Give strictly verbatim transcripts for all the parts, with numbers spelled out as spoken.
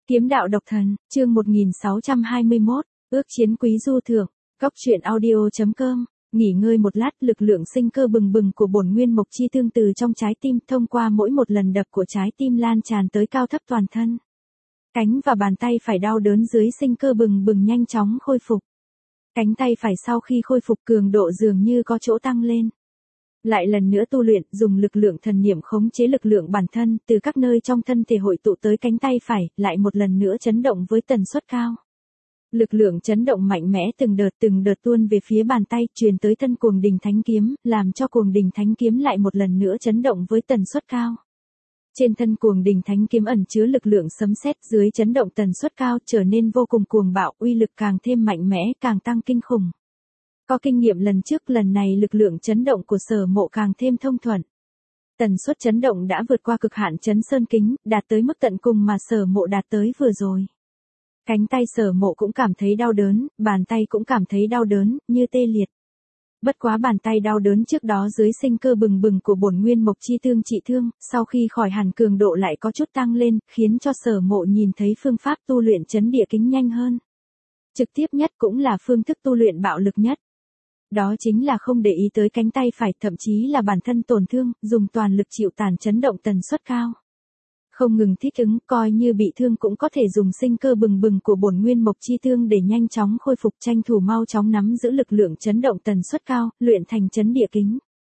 Kiếm đạo độc thần, chương một nghìn sáu trăm hai mươi mốt, ước chiến quý du thượng, cốc truyện audio chấm com. Nghỉ ngơi một lát, lực lượng sinh cơ bừng bừng của bổn nguyên mộc chi tương từ trong trái tim thông qua mỗi một lần đập của trái tim lan tràn tới cao thấp toàn thân. Cánh và bàn tay phải đau đớn dưới sinh cơ bừng bừng nhanh chóng khôi phục. Cánh tay phải sau khi khôi phục cường độ dường như có chỗ tăng lên. Lại lần nữa tu luyện, dùng lực lượng thần niệm khống chế lực lượng bản thân, từ các nơi trong thân thể hội tụ tới cánh tay phải, lại một lần nữa chấn động với tần suất cao. Lực lượng chấn động mạnh mẽ từng đợt từng đợt tuôn về phía bàn tay, truyền tới thân cuồng đình thánh kiếm, làm cho cuồng đình thánh kiếm lại một lần nữa chấn động với tần suất cao. Trên thân cuồng đình thánh kiếm ẩn chứa lực lượng sấm sét, dưới chấn động tần suất cao trở nên vô cùng cuồng bạo, uy lực càng thêm mạnh mẽ, càng tăng kinh khủng. Có kinh nghiệm lần trước, lần này lực lượng chấn động của Sở Mộ càng thêm thông thuận. Tần suất chấn động đã vượt qua cực hạn chấn sơn kính, đạt tới mức tận cùng mà Sở Mộ đạt tới vừa rồi. Cánh tay Sở Mộ cũng cảm thấy đau đớn, bàn tay cũng cảm thấy đau đớn, như tê liệt. Bất quá bàn tay đau đớn trước đó dưới sinh cơ bừng bừng của bổn nguyên mộc chi tương trị thương, sau khi khỏi hẳn cường độ lại có chút tăng lên, khiến cho Sở Mộ nhìn thấy phương pháp tu luyện chấn địa kính nhanh hơn. Trực tiếp nhất cũng là phương thức tu luyện bạo lực nhất. Đó chính là không để ý tới cánh tay phải, thậm chí là bản thân tổn thương, dùng toàn lực chịu tàn chấn động tần suất cao. Không ngừng thích ứng, coi như bị thương cũng có thể dùng sinh cơ bừng bừng của bổn nguyên mộc chi tương để nhanh chóng khôi phục, tranh thủ mau chóng nắm giữ lực lượng chấn động tần suất cao, luyện thành chấn địa kính.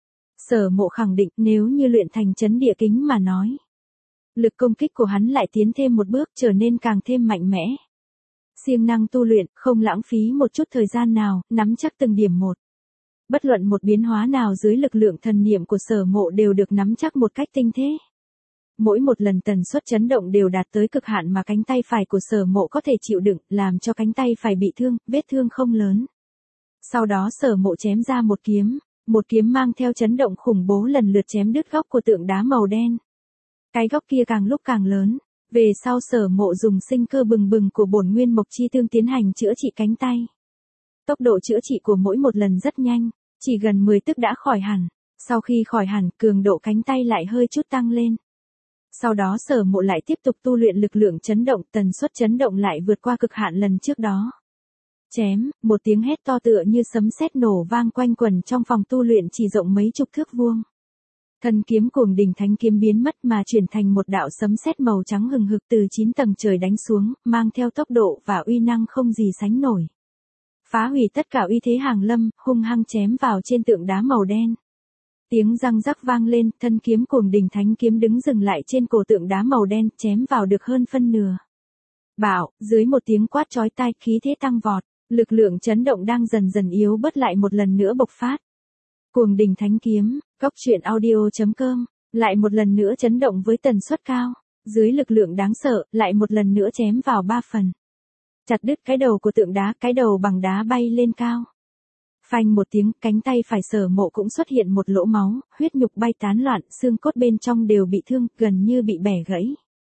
Sở Mộ khẳng định nếu như luyện thành chấn địa kính mà nói, lực công kích của hắn lại tiến thêm một bước, trở nên càng thêm mạnh mẽ. Siêng năng tu luyện, không lãng phí một chút thời gian nào, nắm chắc từng điểm một. Bất luận một biến hóa nào dưới lực lượng thần niệm của Sở Mộ đều được nắm chắc một cách tinh tế. Mỗi một lần tần suất chấn động đều đạt tới cực hạn mà cánh tay phải của Sở Mộ có thể chịu đựng, làm cho cánh tay phải bị thương, vết thương không lớn. Sau đó Sở Mộ chém ra một kiếm, một kiếm mang theo chấn động khủng bố lần lượt chém đứt góc của tượng đá màu đen. Cái góc kia càng lúc càng lớn. Về sau Sở Mộ dùng sinh cơ bừng bừng của bổn nguyên mộc chi tương tiến hành chữa trị cánh tay. Tốc độ chữa trị của mỗi một lần rất nhanh, chỉ gần mười tức đã khỏi hẳn. Sau khi khỏi hẳn, cường độ cánh tay lại hơi chút tăng lên. Sau đó Sở Mộ lại tiếp tục tu luyện lực lượng chấn động, tần suất chấn động lại vượt qua cực hạn lần trước đó. Chém, một tiếng hét to tựa như sấm sét nổ vang quanh quẩn trong phòng tu luyện chỉ rộng mấy chục thước vuông. Thân kiếm cuồng đình thánh kiếm biến mất mà chuyển thành một đạo sấm sét màu trắng hừng hực từ chín tầng trời đánh xuống, mang theo tốc độ và uy năng không gì sánh nổi. Phá hủy tất cả uy thế hàng lâm, hung hăng chém vào trên tượng đá màu đen. Tiếng răng rắc vang lên, thân kiếm cuồng đình thánh kiếm đứng dừng lại trên cổ tượng đá màu đen, chém vào được hơn phân nửa. Bạo, dưới một tiếng quát chói tai, khí thế tăng vọt, lực lượng chấn động đang dần dần yếu bớt lại một lần nữa bộc phát. Cuồng đình thánh kiếm, cốc truyện audio chấm com, lại một lần nữa chấn động với tần suất cao, dưới lực lượng đáng sợ, lại một lần nữa chém vào ba phần. Chặt đứt cái đầu của tượng đá, cái đầu bằng đá bay lên cao. Phanh một tiếng, cánh tay phải Sở Mộ cũng xuất hiện một lỗ máu, huyết nhục bay tán loạn, xương cốt bên trong đều bị thương, gần như bị bẻ gãy.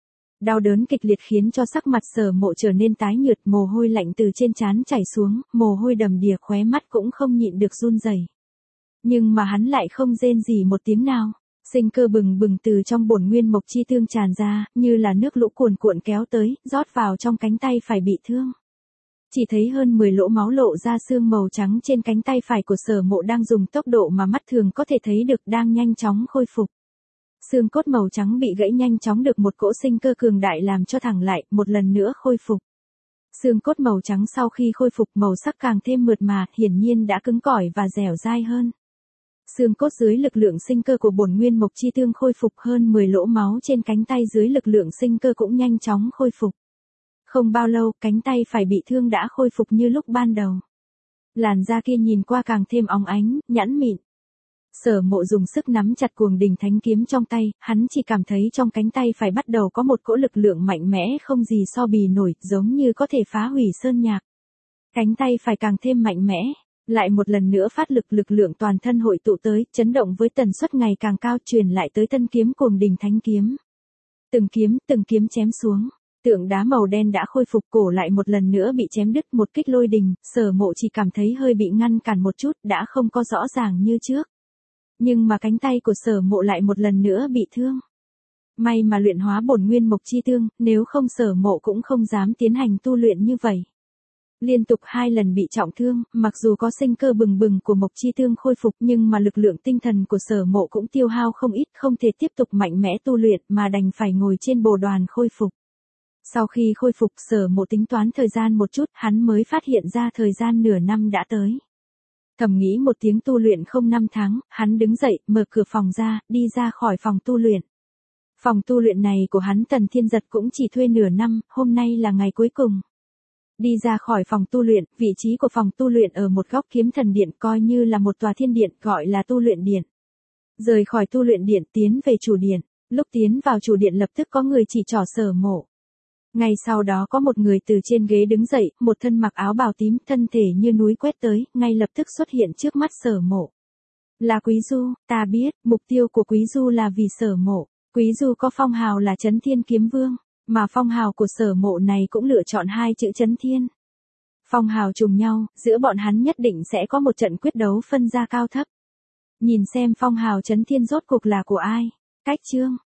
Đau đớn kịch liệt khiến cho sắc mặt Sở Mộ trở nên tái nhợt, mồ hôi lạnh từ trên trán chảy xuống, mồ hôi đầm đìa, khóe mắt cũng không nhịn được run rẩy. Nhưng mà hắn lại không rên gì một tiếng nào. Sinh cơ bừng bừng từ trong bổn nguyên mộc chi tương tràn ra, như là nước lũ cuồn cuộn kéo tới, rót vào trong cánh tay phải bị thương. Chỉ thấy hơn mười lỗ máu lộ ra xương màu trắng trên cánh tay phải của Sở Mộ đang dùng tốc độ mà mắt thường có thể thấy được đang nhanh chóng khôi phục. Xương cốt màu trắng bị gãy nhanh chóng được một cỗ sinh cơ cường đại làm cho thẳng lại, một lần nữa khôi phục. Xương cốt màu trắng sau khi khôi phục màu sắc càng thêm mượt mà, hiển nhiên đã cứng cỏi và dẻo dai hơn. Xương cốt dưới lực lượng sinh cơ của bổn nguyên mộc chi tương khôi phục, hơn mười lỗ máu trên cánh tay dưới lực lượng sinh cơ cũng nhanh chóng khôi phục. Không bao lâu, cánh tay phải bị thương đã khôi phục như lúc ban đầu. Làn da kia nhìn qua càng thêm óng ánh, nhẵn mịn. Sở Mộ dùng sức nắm chặt cuồng đình thánh kiếm trong tay, hắn chỉ cảm thấy trong cánh tay phải bắt đầu có một cỗ lực lượng mạnh mẽ không gì so bì nổi, giống như có thể phá hủy sơn nhạc. Cánh tay phải càng thêm mạnh mẽ. Lại một lần nữa phát lực, lực lượng toàn thân hội tụ tới, chấn động với tần suất ngày càng cao, truyền lại tới thân kiếm cuồng đình thánh kiếm. Từng kiếm, từng kiếm chém xuống. Tượng đá màu đen đã khôi phục, cổ lại một lần nữa bị chém đứt, một kích lôi đình, Sở Mộ chỉ cảm thấy hơi bị ngăn cản một chút, đã không có rõ ràng như trước. Nhưng mà cánh tay của Sở Mộ lại một lần nữa bị thương. May mà luyện hóa bổn nguyên mộc chi tương, nếu không Sở Mộ cũng không dám tiến hành tu luyện như vậy. Liên tục hai lần bị trọng thương, mặc dù có sinh cơ bừng bừng của mộc chi tương khôi phục nhưng mà lực lượng tinh thần của Sở Mộ cũng tiêu hao không ít, không thể tiếp tục mạnh mẽ tu luyện mà đành phải ngồi trên bồ đoàn khôi phục. Sau khi khôi phục, Sở Mộ tính toán thời gian một chút, hắn mới phát hiện ra thời gian nửa năm đã tới. Thầm nghĩ một tiếng tu luyện không năm tháng, hắn đứng dậy, mở cửa phòng ra, đi ra khỏi phòng tu luyện. Phòng tu luyện này của hắn Tần Thiên Giật cũng chỉ thuê nửa năm, hôm nay là ngày cuối cùng. Đi ra khỏi phòng tu luyện, vị trí của phòng tu luyện ở một góc Kiếm Thần Điện, coi như là một tòa thiên điện, gọi là tu luyện điện. Rời khỏi tu luyện điện tiến về chủ điện, lúc tiến vào chủ điện lập tức có người chỉ trỏ Sở Mộ. Ngay sau đó có một người từ trên ghế đứng dậy, một thân mặc áo bào tím, thân thể như núi quét tới, ngay lập tức xuất hiện trước mắt Sở Mộ. Là Quý Du, ta biết, mục tiêu của Quý Du là vì Sở Mộ. Quý Du có phong hào là Chấn Thiên Kiếm Vương, mà phong hào của Sở Mộ này cũng lựa chọn hai chữ Chấn Thiên. Phong hào trùng nhau, giữa bọn hắn nhất định sẽ có một trận quyết đấu phân ra cao thấp. Nhìn xem phong hào Chấn Thiên rốt cuộc là của ai. Cách chương